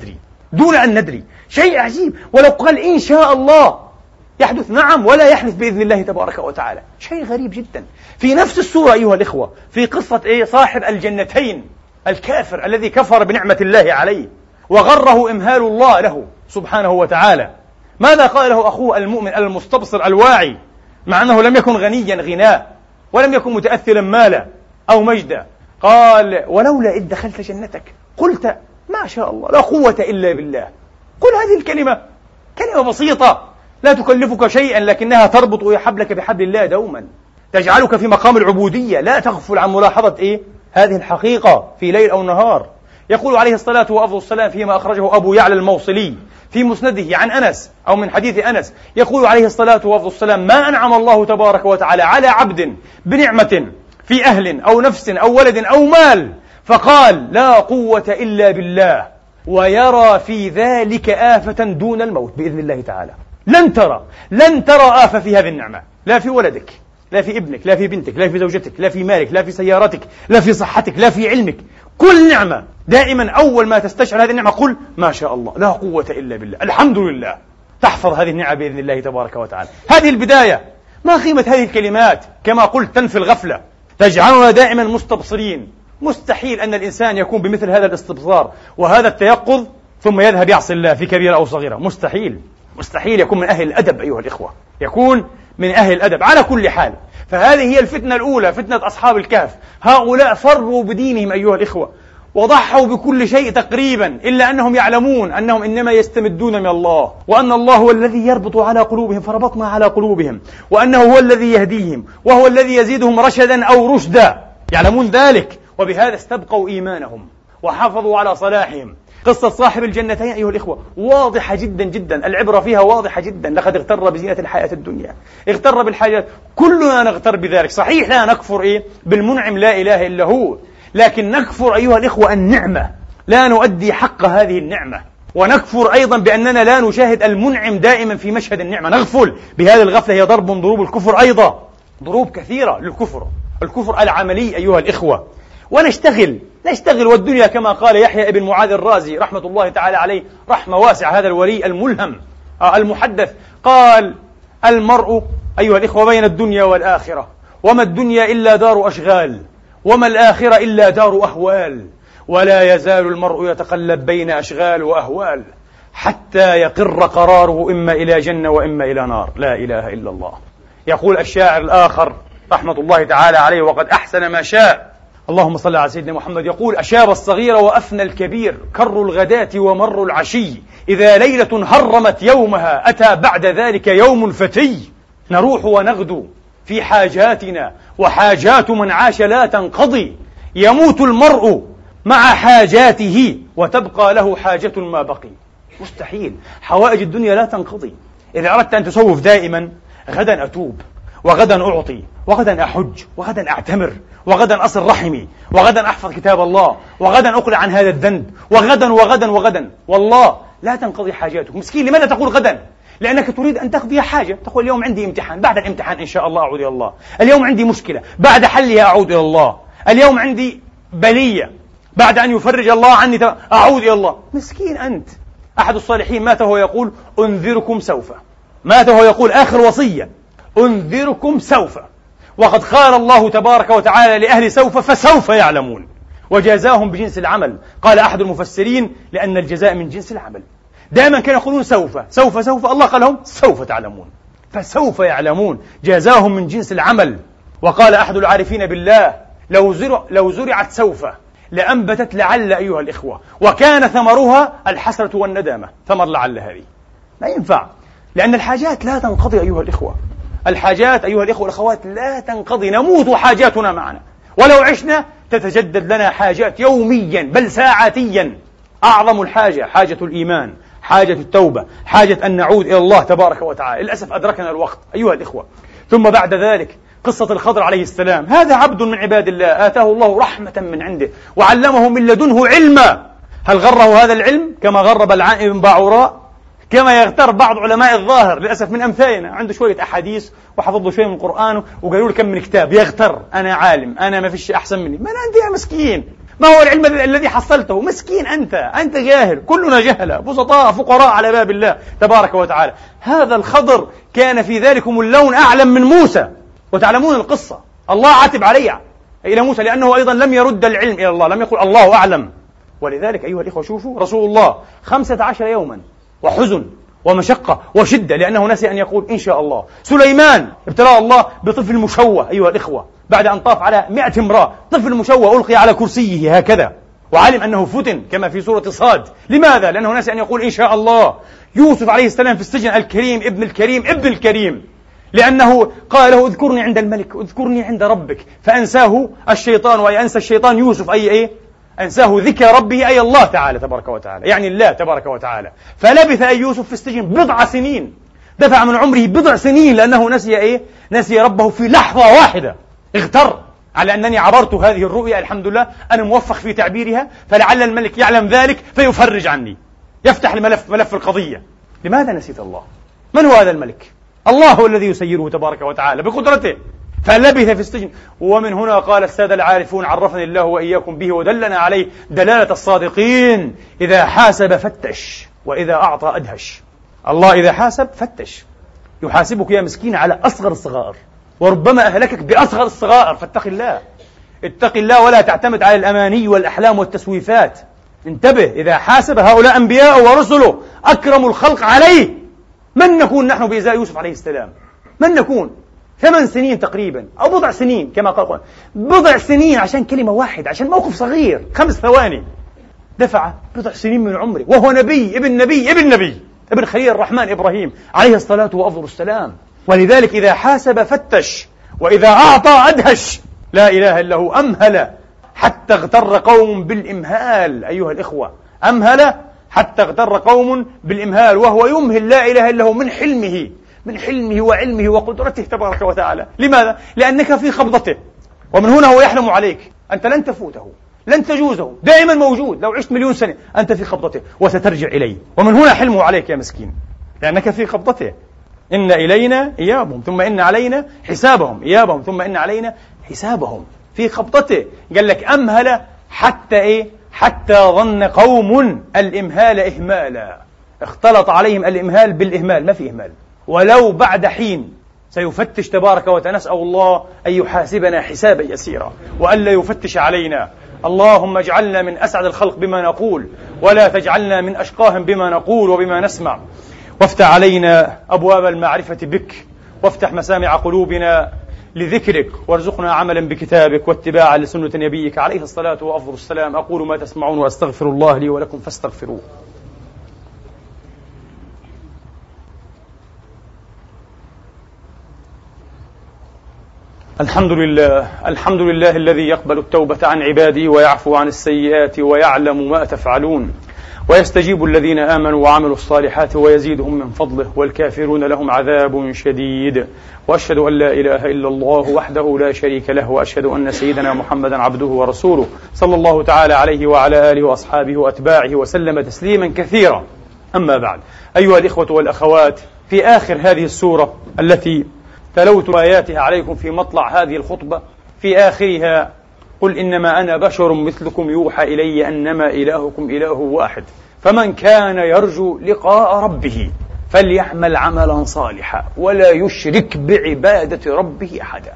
دون أن ندري. شيء عجيب، ولو قال إن شاء الله يحدث، نعم، ولا يحدث بإذن الله تبارك وتعالى. شيء غريب جدا. في نفس السورة أيها الإخوة، في قصة صاحب الجنتين الكافر الذي كفر بنعمة الله عليه وغره إمهال الله له سبحانه وتعالى، ماذا قال له أخوه المؤمن المستبصر الواعي، مع أنه لم يكن غنيا غناء ولم يكن متأثلا مالا أو مجدا؟ قال: ولولا إذ دخلت جنتك قلت ما شاء الله لا قوة إلا بالله. قل هذه الكلمة، كلمة بسيطة لا تكلفك شيئا، لكنها تربط حبلك بحبل الله دوما، تجعلك في مقام العبودية، لا تغفل عن ملاحظة هذه الحقيقة في ليل أو نهار. يقول عليه الصلاة والسلام فيما أخرجه أبو يعلى الموصلي في مسنده عن أنس أو من حديث أنس، يقول عليه الصلاة والسلام: ما أنعم الله تبارك وتعالى على عبد بنعمة في أهل أو نفس أو ولد أو مال فقال لا قوة إلا بالله، ويرى في ذلك آفة دون الموت بإذن الله تعالى. لن ترى آفة في هذه النعمة، لا في ولدك، لا في ابنك، لا في بنتك، لا في زوجتك، لا في مالك، لا في سيارتك، لا في صحتك، لا في علمك. كل نعمة دائما أول ما تستشعر هذه النعمة قل ما شاء الله لا قوة إلا بالله، الحمد لله. تحفظ هذه النعمة بإذن الله تبارك وتعالى. هذه البداية. ما قيمة هذه الكلمات؟ كما قلت تنفي الغفلة، تجعلنا دائما مستبصرين. مستحيل أن الإنسان يكون بمثل هذا الاستبصار وهذا التيقظ ثم يذهب يعصي الله في كبيرة أو صغيرة. مستحيل يكون من أهل الأدب أيها الإخوة، يكون من أهل الأدب على كل حال. فهذه هي الفتنة الأولى، فتنة أصحاب الكهف. هؤلاء فروا بدينهم أيها الإخوة وضحوا بكل شيء تقريبا، إلا أنهم يعلمون أنهم إنما يستمدون من الله، وأن الله هو الذي يربط على قلوبهم فربطنا على قلوبهم، وأنه هو الذي يهديهم وهو الذي يزيدهم رشدا أو رشدا. يعلمون ذلك، وبهذا استبقوا إيمانهم وحافظوا على صلاحهم. قصة صاحب الجنتين أيها الإخوة واضحة جدا جدا، العبرة فيها واضحة جدا. لقد اغتر بزينة الحياة الدنيا، اغتر بالحاجات، كلنا نغتر بذلك. صحيح لا نكفر بالمنعم لا إله إلا هو، لكن نكفر أيها الإخوة النعمة، لا نؤدي حق هذه النعمة، ونكفر أيضا بأننا لا نشاهد المنعم دائما في مشهد النعمة. نغفل بهذه الغفلة، هي ضرب من ضروب الكفر أيضا، ضروب كثيرة للكفر، الكفر العملي أيها الإخوة. ونشتغل والدنيا كما قال يحيى ابن معاذ الرازي رحمة الله تعالى عليه، رحمة واسعة، هذا الولي الملهم المحدث، قال: المرء أيها الإخوة بين الدنيا والآخرة، وما الدنيا إلا دار أشغال، وما الآخرة إلا دار أهوال، ولا يزال المرء يتقلب بين أشغال وأهوال حتى يقر قراره إما إلى جنة وإما إلى نار. لا إله إلا الله. يقول الشاعر الآخر رحمة الله تعالى عليه وقد أحسن ما شاء، اللهم صل على سيدنا محمد، يقول: أشاب الصغير وأفنى الكبير، كر الغداة ومر العشي، إذا ليلة هرمت يومها أتى بعد ذلك يوم فتي، نروح ونغدو في حاجاتنا وحاجات من عاش لا تنقضي، يموت المرء مع حاجاته وتبقى له حاجة ما بقي. مستحيل، حوائج الدنيا لا تنقضي. إذا أردت أن تسوف دائما، غدا أتوب، وغدا أعطي، وغدا أحج، وغدا أعتمر، وغدا أصل رحمي، وغدا أحفظ كتاب الله، وغدا أقلع عن هذا الذنب، وغدا وغدا وغدا، والله لا تنقضي حاجاتك. مسكين، لماذا تقول غدا؟ لأنك تريد أن تقضي حاجة. تقول اليوم عندي امتحان، بعد الامتحان إن شاء الله أعود إلى الله. اليوم عندي مشكلة، بعد حلها أعود إلى الله. اليوم عندي بلية، بعد أن يفرج الله عني أعود إلى الله. مسكين أنت. أحد الصالحين مات وهو يقول أنذركم سوف، مات وهو يقول آخر وصية أنذركم سوف، وقد قال الله تبارك وتعالى لأهل سوف فسوف يعلمون، وجازاهم بجنس العمل. قال أحد المفسرين لأن الجزاء من جنس العمل. دائما كانوا يقولون سوف سوف سوف، الله قال لهم سوف تعلمون، فسوف يعلمون، جازاهم من جنس العمل. وقال أحد العارفين بالله لو زرعت سوف لأنبتت لعل أيها الإخوة، وكان ثمرها الحسرة والندامة. ثمر لعل هذه لا ينفع، لأن الحاجات لا تنقضي أيها الإخوة. الحاجات أيها الإخوة والأخوات لا تنقضي، نموت وحاجاتنا معنا، ولو عشنا تتجدد لنا حاجات يوميا بل ساعاتيا. أعظم الحاجة حاجة الإيمان، حاجة التوبة، حاجة أن نعود إلى الله تبارك وتعالى. للأسف أدركنا الوقت أيها الإخوة. ثم بعد ذلك قصة الخضر عليه السلام، هذا عبد من عباد الله آتاه الله رحمة من عنده وعلمه من لدنه علما. هل غره هذا العلم كما غر بلعام بن باعوراء؟ كما يغتر بعض علماء الظاهر للأسف من أمثالنا، عنده شوية أحاديث وحفظ له شوية من القرآن وقالوا له كم من كتاب، يغتر أنا عالم، أنا ما فيش أحسن مني. ما أنت يا مسكين، ما هو العلم الذي حصلته؟ مسكين أنت جاهل، كلنا جهلة بسطاء فقراء على باب الله تبارك وتعالى. هذا الخضر كان في ذلكم اللون أعلم من موسى، وتعلمون القصة. الله عاتب عليه إلى موسى لأنه أيضا لم يرد العلم إلى الله، لم يقل الله أعلم. ولذلك أيها الإخوة شوفوا رسول الله 15 يوما وحزن ومشقة وشدة لأنه نسي أن يقول إن شاء الله. سليمان ابتلاه الله بطفل مشوه أيها الإخوة، بعد أن طاف على 100 امرأة، طفل مشوه ألقي على كرسيه هكذا، وعلم أنه فتن كما في سورة صاد. لماذا؟ لأنه نسي أن يقول إن شاء الله. يوسف عليه السلام في السجن، الكريم ابن الكريم ابن الكريم، لأنه قال له اذكرني عند الملك، اذكرني عند ربك، فأنساه الشيطان. وينسى الشيطان يوسف أي أنساه ذكر ربه، أي الله تعالى تبارك وتعالى، يعني الله تبارك وتعالى. فلبث أي يوسف في السجن 10 سنين، دفع من عمره 10 سنين لأنه نسي نسي ربه في لحظة واحدة. اغتر على أنني عبرت هذه الرؤيا، الحمد لله أنا موفق في تعبيرها، فلعل الملك يعلم ذلك فيفرج عني، يفتح ملف القضية. لماذا نسيت الله؟ من هو هذا الملك؟ الله هو الذي يسيره تبارك وتعالى بقدرته. فلبث في السجن. ومن هنا قال السادة العارفون عرفني الله وإياكم به ودلنا عليه دلالة الصادقين: إذا حاسب فتش وإذا أعطى أدهش. الله إذا حاسب فتش، يحاسبك يا مسكين على أصغر الصغائر، وربما أهلكك بأصغر الصغائر. فاتق الله، اتق الله ولا تعتمد على الأماني والأحلام والتسويفات. انتبه، إذا حاسب هؤلاء أنبياء ورسله أكرم الخلق عليه. من نكون نحن بإزاء يوسف عليه السلام؟ من نكون؟ 8 سنين تقريبا أو 10 سنين كما قال القرآن، 10 سنين عشان كلمة واحدة، عشان موقف صغير 5 ثواني، دفع 10 سنين من عمره، وهو نبي ابن نبي ابن نبي، ابن خليل الرحمن إبراهيم عليه الصلاة وأفضل السلام. ولذلك إذا حاسب فتش وإذا أعطى أدهش. لا إله إلا هو. أمهل حتى اغتر قوم بالإمهال أيها الإخوة، أمهل حتى اغتر قوم بالإمهال، وهو يمهل لا إله إلا هو من حلمه وعلمه وقدرته تبارك وتعالى. لماذا؟ لأنك في قبضته، ومن هنا هو يحلم عليك. أنت لن تفوته، لن تجوزه، دائما موجود. لو عشت 1,000,000 سنة أنت في قبضته وسترجع إليه، ومن هنا حلمه عليك يا مسكين، لأنك في قبضته. إن إلينا إيابهم ثم إن علينا حسابهم، إيابهم ثم إن علينا حسابهم، في قبضته. قال لك أمهل حتى حتى ظن قوم الإمهال إهمالا، اختلط عليهم الإمهال بالإهمال، ما في إهمال. ولو بعد حين سيفتش تبارك وتعالى، نسأل الله أن يحاسبنا حسابا يسيرا وألا يفتش علينا. اللهم اجعلنا من أسعد الخلق بما نقول، ولا تجعلنا من أشقاهم بما نقول وبما نسمع. وافتح علينا أبواب المعرفة بك، وافتح مسامع قلوبنا لذكرك، وارزقنا عملا بكتابك واتباعا لسنة نبيك عليه الصلاة وأفضل السلام. أقول ما تسمعون وأستغفر الله لي ولكم فاستغفروه. الحمد لله الذي يقبل التوبة عن عباده ويعفو عن السيئات ويعلم ما تفعلون. ويستجيب الذين آمنوا وعملوا الصالحات ويزيدهم من فضله والكافرون لهم عذاب شديد. وأشهد أن لا إله إلا الله وحده لا شريك له، وأشهد أن سيدنا محمدا عبده ورسوله صلى الله تعالى عليه وعلى آله وأصحابه وأتباعه وسلم تسليما كثيرا. أما بعد، أيها الإخوة والأخوات، في آخر هذه السورة التي تلوت آياتها عليكم في مطلع هذه الخطبة، في آخرها: قل إنما أنا بشر مثلكم يوحى إلي أنما إلهكم إله واحد فمن كان يرجو لقاء ربه فليعمل عملا صالحا ولا يشرك بعبادة ربه أحدا.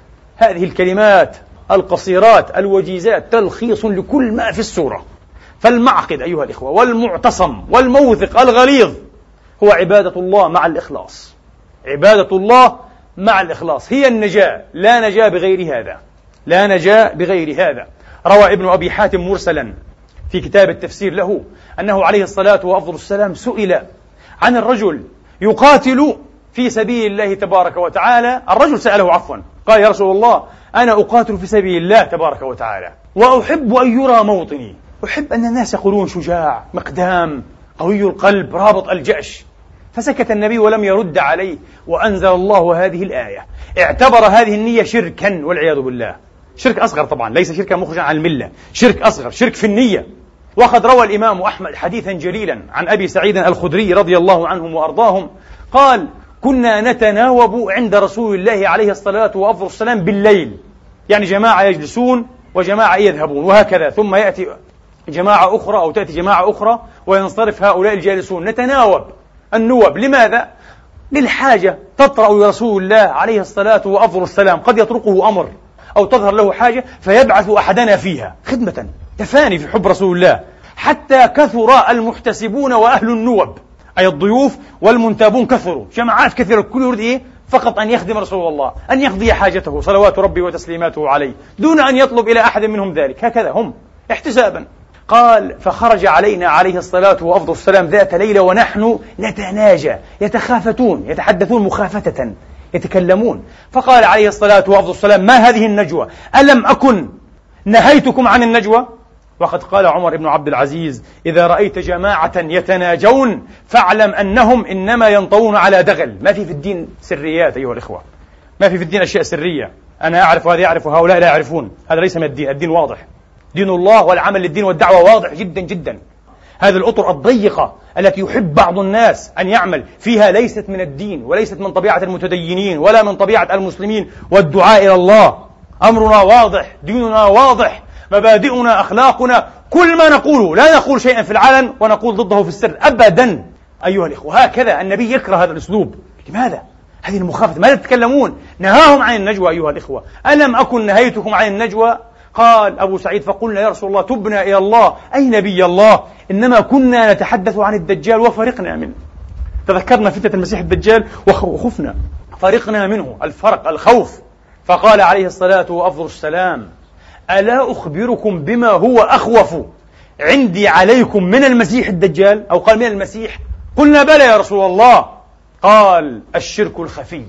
هذه الكلمات القصيرات الوجيزات تلخيص لكل ما في السورة. فالمعقد أيها الإخوة والمعتصم والموثق الغليظ هو عبادة الله مع الإخلاص. عبادة الله مع الإخلاص هي النجاة، لا نجاة بغير هذا، لا نجاة بغير هذا. روى ابن أبي حاتم مرسلا في كتاب التفسير له أنه عليه الصلاة والسلام سئل عن الرجل يقاتل في سبيل الله تبارك وتعالى. الرجل سأله عفوا، قال: يا رسول الله، أنا أقاتل في سبيل الله تبارك وتعالى وأحب أن يرى موطني، أحب أن الناس يقولون شجاع مقدام قوي القلب رابط الجأش. فسكت النبي ولم يرد عليه، وأنزل الله هذه الآية. اعتبر هذه النية شركا والعياذ بالله، شرك أصغر طبعا، ليس شركا مخرجا عن الملة، شرك أصغر، شرك في النية. وقد روى الإمام أحمد حديثا جليلا عن أبي سعيد الخدري رضي الله عنهم وأرضاهم قال: كنا نتناوب عند رسول الله عليه الصلاة والسلام بالليل، يعني جماعة يجلسون وجماعة يذهبون وهكذا، ثم يأتي جماعة أخرى أو تأتي جماعة أخرى وينصرف هؤلاء الجالسون. نتناوب النوب، لماذا؟ للحاجة تطرأ رسول الله عليه الصلاة والسلام، قد يطرقه أمر أو تظهر له حاجة فيبعث أحدنا فيها خدمة، تفاني في حب رسول الله، حتى كثر المحتسبون وأهل النوب، أي الضيوف والمنتابون كثروا، جماعات كثيرة، كل يريد إيه؟ فقط أن يخدم رسول الله، أن يقضي حاجته صلوات ربي وتسليماته عليه، دون أن يطلب إلى أحد منهم ذلك، هكذا هم احتسابا. قال: فخرج علينا عليه الصلاة والسلام ذات ليلة ونحن نتناجى، يتخافتون، يتحدثون مخافتة، يتكلمون. فقال عليه الصلاة والسلام: ما هذه النجوى؟ ألم أكن نهيتكم عن النجوى؟ وقد قال عمر بن عبد العزيز: إذا رأيت جماعة يتناجون فاعلم أنهم إنما ينطون على دغل. ما في الدين سريات أيها الإخوة، ما في الدين أشياء سرية، أنا أعرف وهذا يعرف وهؤلاء لا يعرفون، هذا ليس من الدين. الدين واضح، دين الله والعمل للدين والدعوة واضح جدا جدا. هذه الأطر الضيقة التي يحب بعض الناس أن يعمل فيها ليست من الدين، وليست من طبيعة المتدينين ولا من طبيعة المسلمين والدعاء إلى الله. أمرنا واضح، ديننا واضح، مبادئنا، أخلاقنا، كل ما نقوله، لا نقول شيئا في العلن ونقول ضده في السر أبدا أيها الإخوة. هكذا النبي يكره هذا الأسلوب. لماذا؟ هذه المخافة، ماذا تتكلمون؟ نهاهم عن النجوى أيها الإخوة. ألم أكن نهيتكم عن النجوى؟ قال أبو سعيد: فقلنا يا رسول الله تبنا إلى الله، أي نبي الله، إنما كنا نتحدث عن الدجال وفرقنا منه. تذكرنا فتنة المسيح الدجال وخفنا، فرقنا منه، الفرق، الخوف. فقال عليه الصلاة والسلام: ألا أخبركم بما هو أخوف عندي عليكم من المسيح الدجال؟ أو قال من المسيح؟ قلنا: بلى يا رسول الله. قال: الشرك الخفي،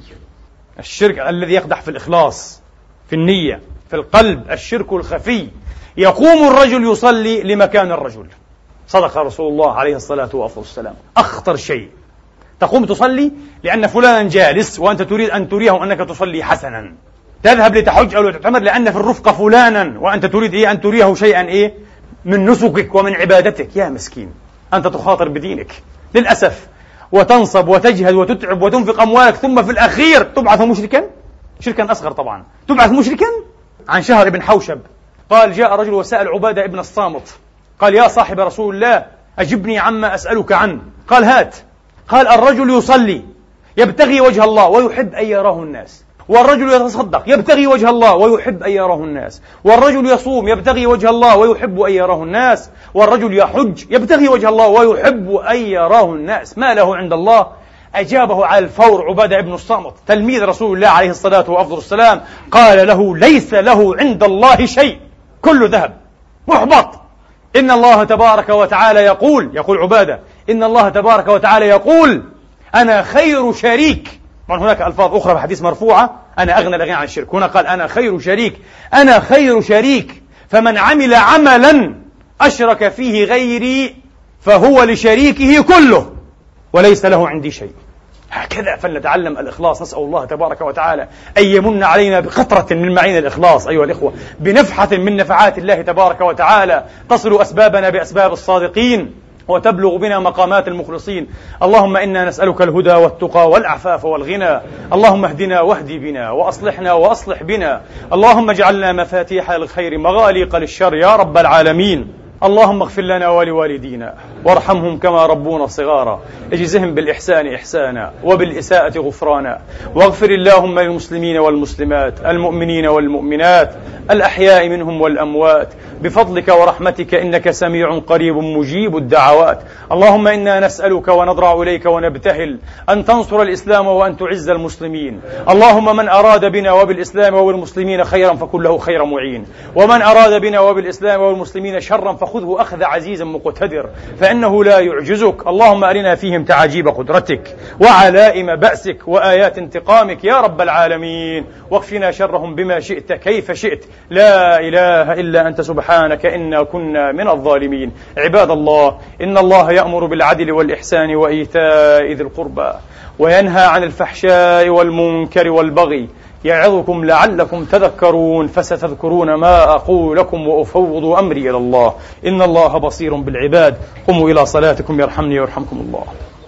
الشرك الذي يقدح في الإخلاص، في النية، في القلب، الشرك الخفي. يقوم الرجل يصلي لمكان الرجل. صدق رسول الله عليه الصلاة والسلام. أخطر شيء تقوم تصلي لأن فلانا جالس وأنت تريد أن تريه أنك تصلي حسنا، تذهب لتحج أو لتعتمر لأن في الرفقة فلانا وأنت تريد أن تريه شيئا من نسكك ومن عبادتك. يا مسكين، أنت تخاطر بدينك للأسف، وتنصب وتجهد وتتعب وتنفق أموالك، ثم في الأخير تبعث مشركا، شركا أصغر طبعا، تبعث مشركا. عن شهر بن حوشب قال: جاء رجل وسأل عبادة ابن الصامت، قال: يا صاحب رسول الله أجبني عما أسألك عنه. قال: هات. قال: الرجل يصلي يبتغي وجه الله ويحب أن يراه الناس، والرجل يتصدق يبتغي وجه الله ويحب أن يراه الناس، والرجل يصوم يبتغي وجه الله ويحب أن يراه الناس، والرجل يحج يبتغي وجه الله ويحب أن يراه الناس، ما له عند الله؟ أجابه على الفور عبادة بن الصامت تلميذ رسول الله عليه الصلاة والسلام، قال له: ليس له عند الله شيء، كله ذهب، محبط. إن الله تبارك وتعالى يقول عبادة: إن الله تبارك وتعالى يقول: أنا خير شريك. طبعا هناك ألفاظ أخرى في حديث مرفوعة: أنا أغنى الأغنى عن الشرك. هنا قال: أنا خير شريك، أنا خير شريك، فمن عمل عملا أشرك فيه غيري فهو لشريكه كله وليس له عندي شيء. هكذا فلنتعلم الإخلاص. نسأل الله تبارك وتعالى أن يمن علينا بقطرة من معين الإخلاص أيها الإخوة، بنفحة من نفحات الله تبارك وتعالى تصل أسبابنا بأسباب الصادقين وتبلغ بنا مقامات المخلصين. اللهم إنا نسألك الهدى والتقى والعفاف والغنى. اللهم اهدنا واهد بنا وأصلحنا وأصلح بنا. اللهم اجعلنا مفاتيح للخير مغاليق للشر يا رب العالمين. اللهم اغفر لنا ولوالدينا وارحمهم كما ربونا صغارا، اجزهم بالإحسان إحسانا وبالإساءة غفرانا، واغفر اللهم للمسلمين والمسلمات المؤمنين والمؤمنات الأحياء منهم والأموات بفضلك ورحمتك إنك سميع قريب مجيب الدعوات. اللهم إنا نسألك ونضرع إليك ونبتهل أن تنصر الإسلام وأن تعز المسلمين. اللهم من أراد بنا وبالإسلام وبالمسلمين خيرا فكن له خير معين، ومن أراد بنا وبالإسلام وبالمسلمين شرا فخذه أخذ عزيز مقتدر فإنه لا يعجزك. اللهم أرنا فيهم تعاجيب قدرتك وعلائم بأسك وآيات انتقامك يا رب العالمين، واكفنا شرهم بما شئت كيف شئت. لا إله إلا أنت سبحانك إنا كنا من الظالمين. عباد الله، إن الله يأمر بالعدل والإحسان وإيتاء ذي القربى وينهى عن الفحشاء والمنكر والبغي يعظكم لعلكم تذكرون. فستذكرون ما أقول لكم وأفوض أمري إلى الله إن الله بصير بالعباد. قوموا إلى صلاتكم يرحمني ويرحمكم الله.